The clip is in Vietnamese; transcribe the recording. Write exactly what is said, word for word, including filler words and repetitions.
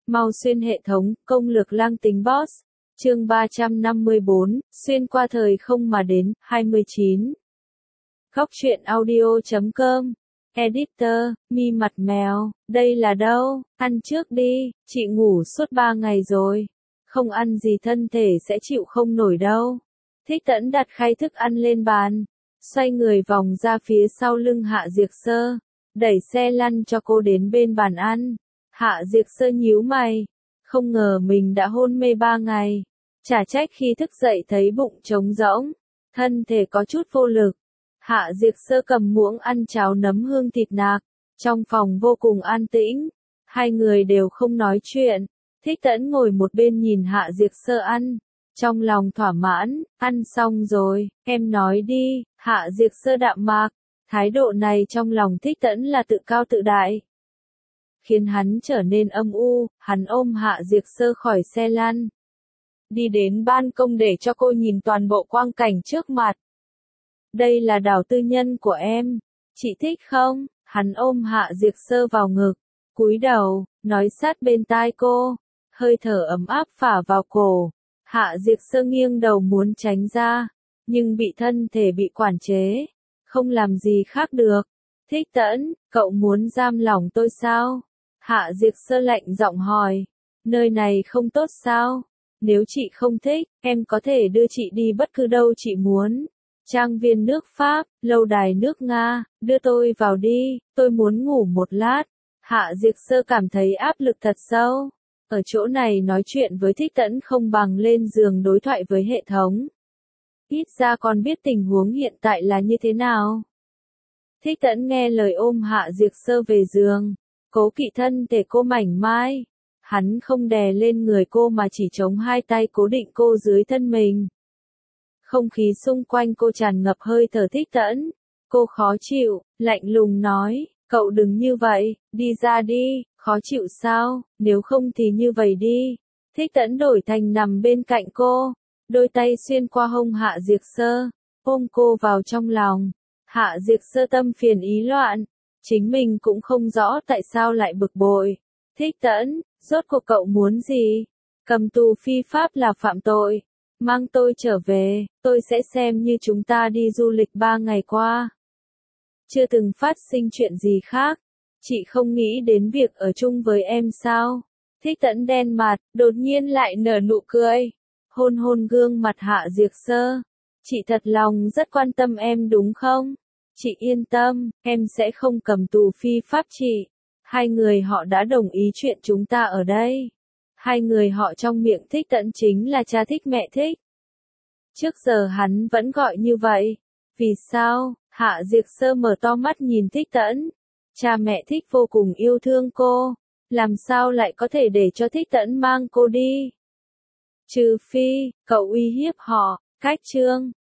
Mau xuyên hệ thống, công lược lang tính boss. Chương ba trăm năm mươi bốn, xuyên qua thời không mà đến, hai mươi chín. Góc truyện audio chấm com. Editor, mi mặt mèo, đây là đâu? Ăn trước đi, chị ngủ suốt ba ngày rồi. Không ăn gì thân thể sẽ chịu không nổi đâu. Thích Tẫn đặt khay thức ăn lên bàn, xoay người vòng ra phía sau lưng Hạ Diệc Sơ, đẩy xe lăn cho cô đến bên bàn ăn. Hạ Diệc Sơ nhíu mày, không ngờ mình đã hôn mê ba ngày. Chả trách khi thức dậy thấy bụng trống rỗng, thân thể có chút vô lực. Hạ Diệc Sơ cầm muỗng ăn cháo nấm hương thịt nạc, trong phòng vô cùng an tĩnh, hai người đều không nói chuyện. Thích Tẫn ngồi một bên nhìn Hạ Diệc Sơ ăn, trong lòng thỏa mãn. Ăn xong rồi, em nói đi. Hạ Diệc Sơ đạm mạc, thái độ này trong lòng Thích Tẫn là tự cao tự đại, khiến hắn trở nên âm u. Hắn ôm Hạ Diệc Sơ khỏi xe lăn, đi đến ban công để cho cô nhìn toàn bộ quang cảnh trước mặt. Đây là đảo tư nhân của em, chị thích không? Hắn ôm Hạ Diệc Sơ vào ngực, cúi đầu, nói sát bên tai cô, hơi thở ấm áp phả vào cổ. Hạ Diệc Sơ nghiêng đầu muốn tránh ra, nhưng bị thân thể bị quản chế, không làm gì khác được. Thích Tẫn, cậu muốn giam lỏng tôi sao? Hạ Diệc Sơ lạnh giọng hỏi, nơi này không tốt sao? Nếu chị không thích, em có thể đưa chị đi bất cứ đâu chị muốn. Trang viên nước Pháp, lâu đài nước Nga, đưa tôi vào đi, tôi muốn ngủ một lát. Hạ Diệc Sơ cảm thấy áp lực thật sâu. Ở chỗ này nói chuyện với Thích Tẫn không bằng lên giường đối thoại với hệ thống. Ít ra còn biết tình huống hiện tại là như thế nào. Thích Tẫn nghe lời ôm Hạ Diệc Sơ về giường, cố kỵ thân thể cô mảnh mai. Hắn không đè lên người cô mà chỉ chống hai tay cố định cô dưới thân mình. Không khí xung quanh cô tràn ngập hơi thở Thích Tẫn. Cô khó chịu, lạnh lùng nói, cậu đừng như vậy, đi ra đi. Khó chịu sao? Nếu không thì như vậy đi. Thích Tẫn đổi thành nằm bên cạnh cô, đôi tay xuyên qua hông Hạ Diệc Sơ, ôm cô vào trong lòng. Hạ Diệc Sơ tâm phiền ý loạn, chính mình cũng không rõ tại sao lại bực bội. Thích Tẫn, rốt cuộc cậu muốn gì? Cầm tù phi pháp là phạm tội. Mang tôi trở về, tôi sẽ xem như chúng ta đi du lịch ba ngày qua. Chưa từng phát sinh chuyện gì khác. Chị không nghĩ đến việc ở chung với em sao? Thích Tẫn đen mặt, đột nhiên lại nở nụ cười. Hôn hôn gương mặt Hạ Diệc Sơ. Chị thật lòng rất quan tâm em đúng không? Chị yên tâm, em sẽ không cầm tù phi pháp chị. Hai người họ đã đồng ý chuyện chúng ta ở đây. Hai người họ trong miệng Thích Tẫn chính là cha thích mẹ thích. Trước giờ hắn vẫn gọi như vậy. Vì sao? Hạ Diệc Sơ mở to mắt nhìn Thích Tẫn. Cha mẹ thích vô cùng yêu thương cô, làm sao lại có thể để cho Thích Tẫn mang cô đi? Trừ phi, cậu uy hiếp họ. Cách chương